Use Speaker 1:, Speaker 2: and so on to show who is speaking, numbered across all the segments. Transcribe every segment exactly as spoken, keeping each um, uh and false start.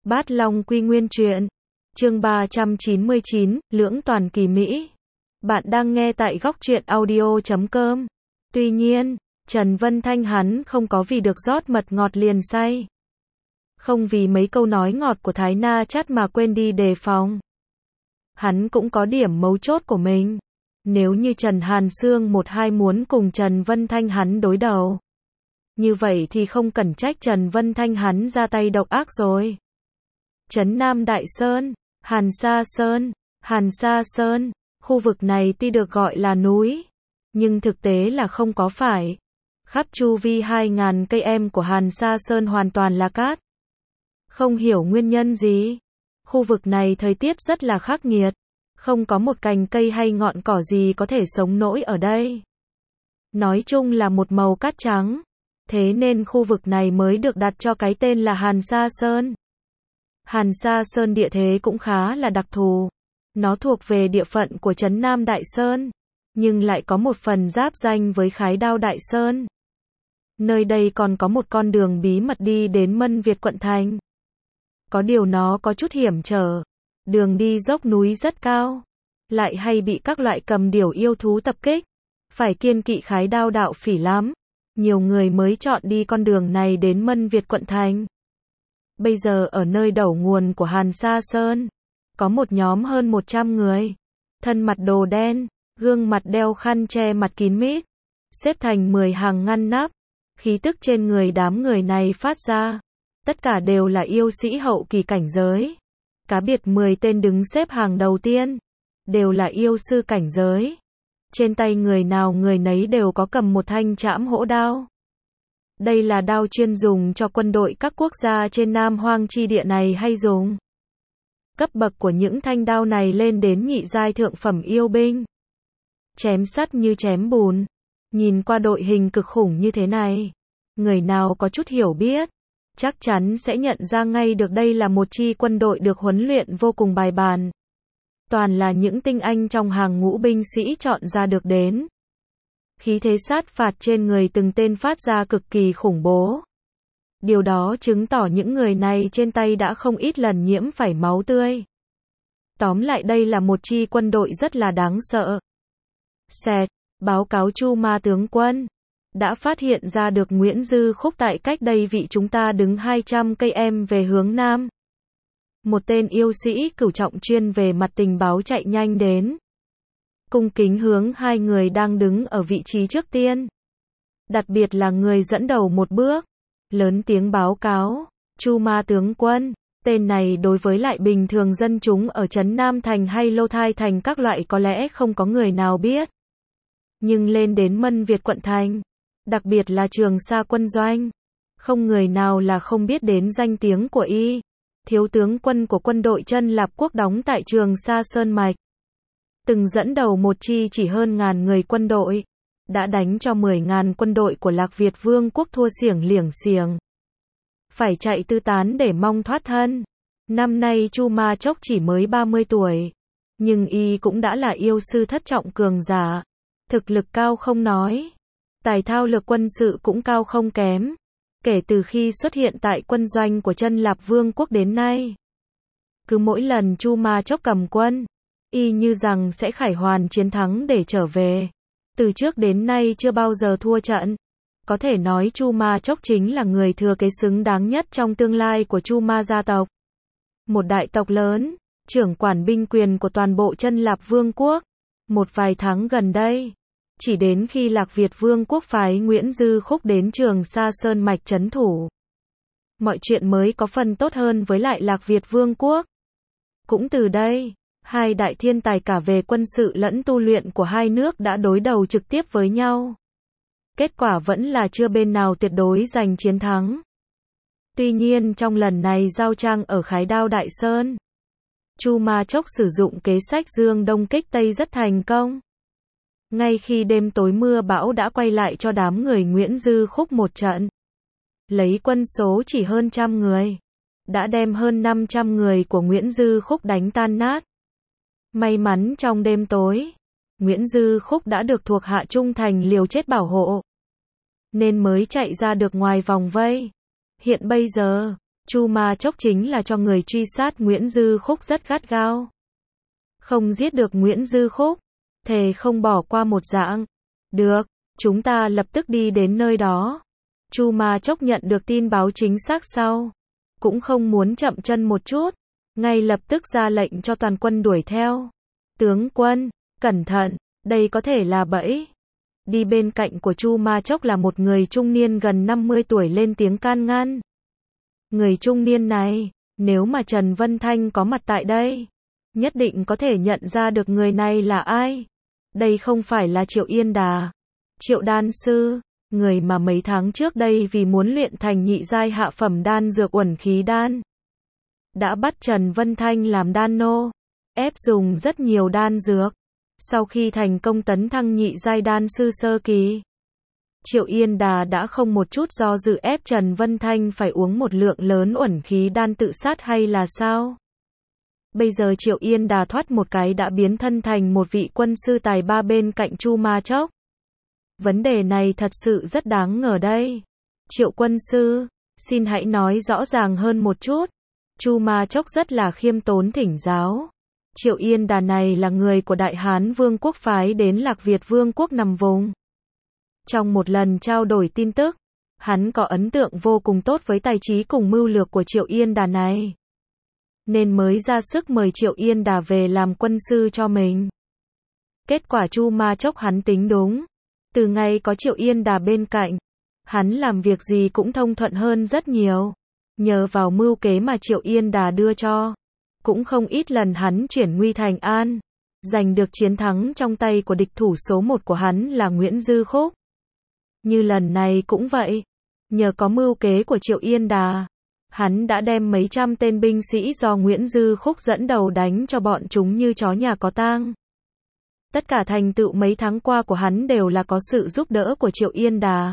Speaker 1: Bát Long Quy Nguyên Truyện, chương ba trăm chín mươi chín, Lưỡng Toàn Kỳ Mỹ. Bạn đang nghe tại góc truyện audio chấm com. Tuy nhiên, Trần Vân Thanh hắn không có vì được rót mật ngọt liền say. Không vì mấy câu nói ngọt của Thái Na Chắt mà quên đi đề phòng. Hắn cũng có điểm mấu chốt của mình. Nếu như Trần Hàn Sương một hai muốn cùng Trần Vân Thanh hắn đối đầu, như vậy thì không cần trách Trần Vân Thanh hắn ra tay độc ác rồi. Trấn Nam Đại Sơn, Hàn Sa Sơn, Hàn Sa Sơn, khu vực này tuy được gọi là núi, nhưng thực tế là không có phải. Khắp chu vi hai nghìn cây em của Hàn Sa Sơn hoàn toàn là cát. Không hiểu nguyên nhân gì, khu vực này thời tiết rất là khắc nghiệt, không có một cành cây hay ngọn cỏ gì có thể sống nổi ở đây. Nói chung là một màu cát trắng, thế nên khu vực này mới được đặt cho cái tên là Hàn Sa Sơn. Hàn Sa Sơn địa thế cũng khá là đặc thù. Nó thuộc về địa phận của Trấn Nam Đại Sơn, nhưng lại có một phần giáp ranh với Khái Đao Đại Sơn. Nơi đây còn có một con đường bí mật đi đến Mân Việt quận thành. Có điều nó có chút hiểm trở. Đường đi dốc núi rất cao, lại hay bị các loại cầm điểu yêu thú tập kích. Phải kiêng kỵ Khái Đao đạo phỉ lắm. Nhiều người mới chọn đi con đường này đến Mân Việt quận thành. Bây giờ ở nơi đầu nguồn của Hàn Sa Sơn, có một nhóm hơn một trăm người, thân mặt đồ đen, gương mặt đeo khăn che mặt kín mít, xếp thành mười hàng ngăn nắp. Khí tức trên người đám người này phát ra, tất cả đều là yêu sĩ hậu kỳ cảnh giới. Cá biệt mười tên đứng xếp hàng đầu tiên, đều là yêu sư cảnh giới. Trên tay người nào người nấy đều có cầm một thanh trảm hổ đao. Đây là đao chuyên dùng cho quân đội các quốc gia trên Nam Hoang chi địa này hay dùng. Cấp bậc của những thanh đao này lên đến nhị giai thượng phẩm yêu binh. Chém sắt như chém bùn. Nhìn qua đội hình cực khủng như thế này, người nào có chút hiểu biết, chắc chắn sẽ nhận ra ngay được đây là một chi quân đội được huấn luyện vô cùng bài bản. Toàn là những tinh anh trong hàng ngũ binh sĩ chọn ra được đến. Khí thế sát phạt trên người từng tên phát ra cực kỳ khủng bố. Điều đó chứng tỏ những người này trên tay đã không ít lần nhiễm phải máu tươi. Tóm lại đây là một chi quân đội rất là đáng sợ. Xẹt, báo cáo Chu Ma tướng quân. Đã phát hiện ra được Nguyễn Dư Khúc tại cách đây vị chúng ta đứng hai trăm cây em về hướng Nam. Một tên yêu sĩ cửu trọng chuyên về mặt tình báo chạy nhanh đến. Cung kính hướng hai người đang đứng ở vị trí trước tiên. Đặc biệt là người dẫn đầu một bước. Lớn tiếng báo cáo, Chu Ma tướng quân, tên này đối với lại bình thường dân chúng ở Trấn Nam Thành hay Lô Thai Thành các loại có lẽ không có người nào biết. Nhưng lên đến Mân Việt quận thành, đặc biệt là Trường Sa quân doanh, không người nào là không biết đến danh tiếng của y. Thiếu tướng quân của quân đội Chân Lạp quốc đóng tại Trường Sa Sơn Mạch. Từng dẫn đầu một chi chỉ hơn ngàn người quân đội, đã đánh cho mười ngàn quân đội của Lạc Việt Vương quốc thua xiểng liểng xiềng. Phải chạy tứ tán để mong thoát thân. Năm nay Chu Ma Chốc chỉ mới ba mươi tuổi, nhưng y cũng đã là yêu sư thất trọng cường giả. Thực lực cao không nói, tài thao lược quân sự cũng cao không kém. Kể từ khi xuất hiện tại quân doanh của Chân Lạp Vương quốc đến nay, cứ mỗi lần Chu Ma Chốc cầm quân, y như rằng sẽ khải hoàn chiến thắng để trở về. Từ trước đến nay chưa bao giờ thua trận. Có thể nói Chu Ma Chốc chính là người thừa kế xứng đáng nhất trong tương lai của Chu Ma gia tộc. Một đại tộc lớn, trưởng quản binh quyền của toàn bộ Chân Lạp Vương quốc. Một vài tháng gần đây, chỉ đến khi Lạc Việt Vương quốc phái Nguyễn Dư Khúc đến Trường Sa Sơn Mạch trấn thủ, mọi chuyện mới có phần tốt hơn với lại Lạc Việt Vương quốc. Cũng từ đây, hai đại thiên tài cả về quân sự lẫn tu luyện của hai nước đã đối đầu trực tiếp với nhau. Kết quả vẫn là chưa bên nào tuyệt đối giành chiến thắng. Tuy nhiên trong lần này giao trang ở Khái Đao Đại Sơn, Chu Ma Chốc sử dụng kế sách Dương Đông kích Tây rất thành công. Ngay khi đêm tối mưa bão đã quay lại cho đám người Nguyễn Dư Khúc một trận. Lấy quân số chỉ hơn trăm người, đã đem hơn năm trăm người của Nguyễn Dư Khúc đánh tan nát. May mắn trong đêm tối, Nguyễn Dư Khúc đã được thuộc hạ trung thành liều chết bảo hộ, nên mới chạy ra được ngoài vòng vây. Hiện bây giờ, Chu Ma Chốc chính là cho người truy sát Nguyễn Dư Khúc rất gắt gao. Không giết được Nguyễn Dư Khúc, thề không bỏ qua một dạng. Được, chúng ta lập tức đi đến nơi đó. Chu Ma Chốc nhận được tin báo chính xác sau, cũng không muốn chậm chân một chút, ngay lập tức ra lệnh cho toàn quân đuổi theo. Tướng quân, cẩn thận, đây có thể là bẫy. Đi bên cạnh của Chu Ma Chốc là một người trung niên gần năm mươi tuổi lên tiếng can ngăn. Người trung niên này, nếu mà Trần Vân Thanh có mặt tại đây, nhất định có thể nhận ra được người này là ai. Đây không phải là Triệu Yên Đà, Triệu đan sư, người mà mấy tháng trước đây vì muốn luyện thành nhị giai hạ phẩm đan dược uẩn khí đan, đã bắt Trần Vân Thanh làm đan nô, ép dùng rất nhiều đan dược. Sau khi thành công tấn thăng nhị giai đan sư sơ kỳ, Triệu Yên Đà đã không một chút do dự ép Trần Vân Thanh phải uống một lượng lớn uẩn khí đan tự sát hay là sao? Bây giờ Triệu Yên Đà thoát một cái đã biến thân thành một vị quân sư tài ba bên cạnh Chu Ma Chốc. Vấn đề này thật sự rất đáng ngờ đây. Triệu quân sư, xin hãy nói rõ ràng hơn một chút. Chu Ma Chốc rất là khiêm tốn thỉnh giáo. Triệu Yên Đà này là người của Đại Hán Vương quốc phái đến Lạc Việt Vương quốc nằm vùng. Trong một lần trao đổi tin tức, hắn có ấn tượng vô cùng tốt với tài trí cùng mưu lược của Triệu Yên Đà này, nên mới ra sức mời Triệu Yên Đà về làm quân sư cho mình. Kết quả Chu Ma Chốc hắn tính đúng. Từ ngày có Triệu Yên Đà bên cạnh, hắn làm việc gì cũng thông thuận hơn rất nhiều. Nhờ vào mưu kế mà Triệu Yên Đà đưa cho, cũng không ít lần hắn chuyển nguy thành an, giành được chiến thắng trong tay của địch thủ số một của hắn là Nguyễn Dư Khúc. Như lần này cũng vậy, nhờ có mưu kế của Triệu Yên Đà, hắn đã đem mấy trăm tên binh sĩ do Nguyễn Dư Khúc dẫn đầu đánh cho bọn chúng như chó nhà có tang. Tất cả thành tựu mấy tháng qua của hắn đều là có sự giúp đỡ của Triệu Yên Đà,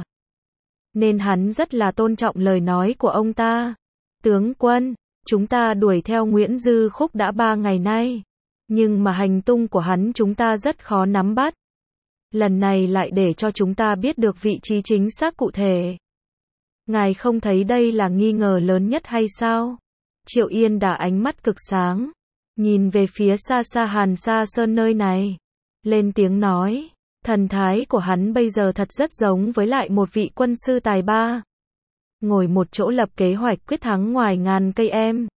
Speaker 1: nên hắn rất là tôn trọng lời nói của ông ta. Tướng quân, chúng ta đuổi theo Nguyễn Dư Khúc đã ba ngày nay, nhưng mà hành tung của hắn chúng ta rất khó nắm bắt. Lần này lại để cho chúng ta biết được vị trí chính xác cụ thể. Ngài không thấy đây là nghi ngờ lớn nhất hay sao? Triệu Yên Đà ánh mắt cực sáng, nhìn về phía xa xa Hàn Sa Sơn nơi này, lên tiếng nói, thần thái của hắn bây giờ thật rất giống với lại một vị quân sư tài ba, ngồi một chỗ lập kế hoạch quyết thắng ngoài ngàn cây em.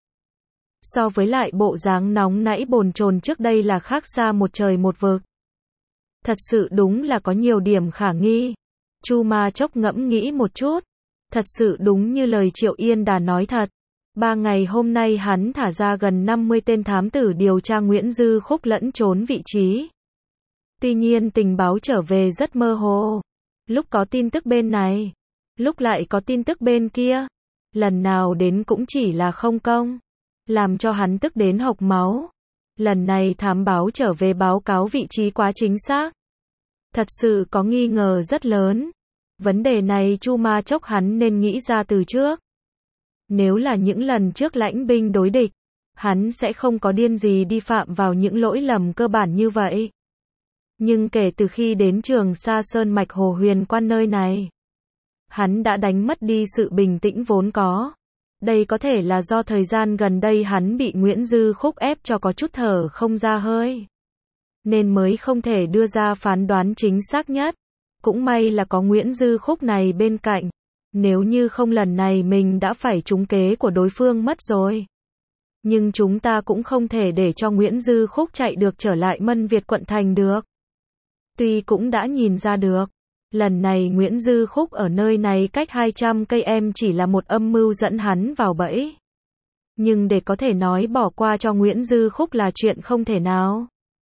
Speaker 1: So với lại bộ dáng nóng nãy bồn chồn trước đây là khác xa một trời một vực. Thật sự đúng là có nhiều điểm khả nghi. Chu Ma Chốc ngẫm nghĩ một chút, thật sự đúng như lời Triệu Yên Đà nói thật. Ba ngày hôm nay hắn thả ra gần năm mươi tên thám tử điều tra Nguyễn Dư Khúc lẫn trốn vị trí. Tuy nhiên tình báo trở về rất mơ hồ. Lúc có tin tức bên này, lúc lại có tin tức bên kia. Lần nào đến cũng chỉ là không công, làm cho hắn tức đến hộc máu. Lần này thám báo trở về báo cáo vị trí quá chính xác. Thật sự có nghi ngờ rất lớn. Vấn đề này Chu Ma Chốc hắn nên nghĩ ra từ trước. Nếu là những lần trước lãnh binh đối địch, hắn sẽ không có điên gì đi phạm vào những lỗi lầm cơ bản như vậy. Nhưng kể từ khi đến Trường Sa Sơn mạch Hồ Huyền Quan nơi này, hắn đã đánh mất đi sự bình tĩnh vốn có. Đây có thể là do thời gian gần đây hắn bị Nguyễn Dư Khúc ép cho có chút thở không ra hơi, nên mới không thể đưa ra phán đoán chính xác nhất. Cũng may là có Nguyễn Dư Khúc này bên cạnh. Nếu như không lần này mình đã phải trúng kế của đối phương mất rồi. Nhưng chúng ta cũng không thể để cho Nguyễn Dư Khúc chạy được trở lại Mân Việt quận thành được. Tuy cũng đã nhìn ra được, lần này Nguyễn Dư Khúc ở nơi này cách hai trăm cây em chỉ là một âm mưu dẫn hắn vào bẫy. Nhưng để có thể nói bỏ qua cho Nguyễn Dư Khúc là chuyện không thể nào.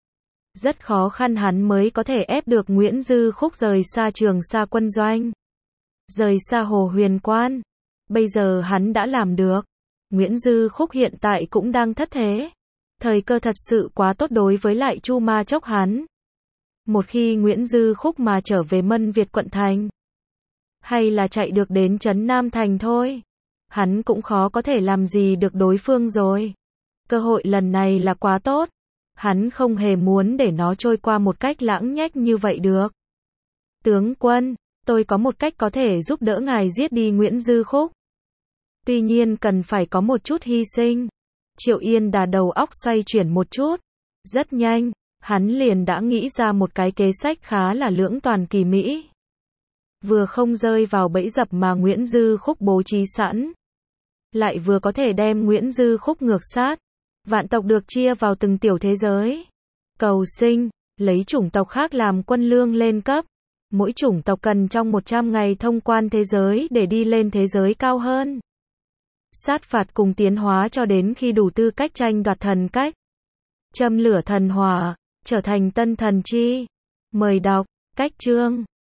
Speaker 1: Rất khó khăn hắn mới có thể ép được Nguyễn Dư Khúc rời xa Trường Sa quân doanh, rời xa Hồ Huyền Quan. Bây giờ hắn đã làm được. Nguyễn Dư Khúc hiện tại cũng đang thất thế. Thời cơ thật sự quá tốt đối với lại Chu Ma Chốc hắn. Một khi Nguyễn Dư Khúc mà trở về Mân Việt quận thành, hay là chạy được đến trấn Nam thành thôi, hắn cũng khó có thể làm gì được đối phương rồi. Cơ hội lần này là quá tốt. Hắn không hề muốn để nó trôi qua một cách lãng nhách như vậy được. Tướng quân, tôi có một cách có thể giúp đỡ ngài giết đi Nguyễn Dư Khúc. Tuy nhiên cần phải có một chút hy sinh. Triệu Yên Đà đầu óc xoay chuyển một chút. Rất nhanh, hắn liền đã nghĩ ra một cái kế sách khá là lưỡng toàn kỳ mỹ. Vừa không rơi vào bẫy dập mà Nguyễn Dư Khúc bố trí sẵn, lại vừa có thể đem Nguyễn Dư Khúc ngược sát. Vạn tộc được chia vào từng tiểu thế giới. Cầu sinh, lấy chủng tộc khác làm quân lương lên cấp. Mỗi chủng tộc cần trong một trăm ngày thông quan thế giới để đi lên thế giới cao hơn. Sát phạt cùng tiến hóa cho đến khi đủ tư cách tranh đoạt thần cách. Châm lửa thần hỏa, trở thành tân thần chi. Mời đọc, cách chương.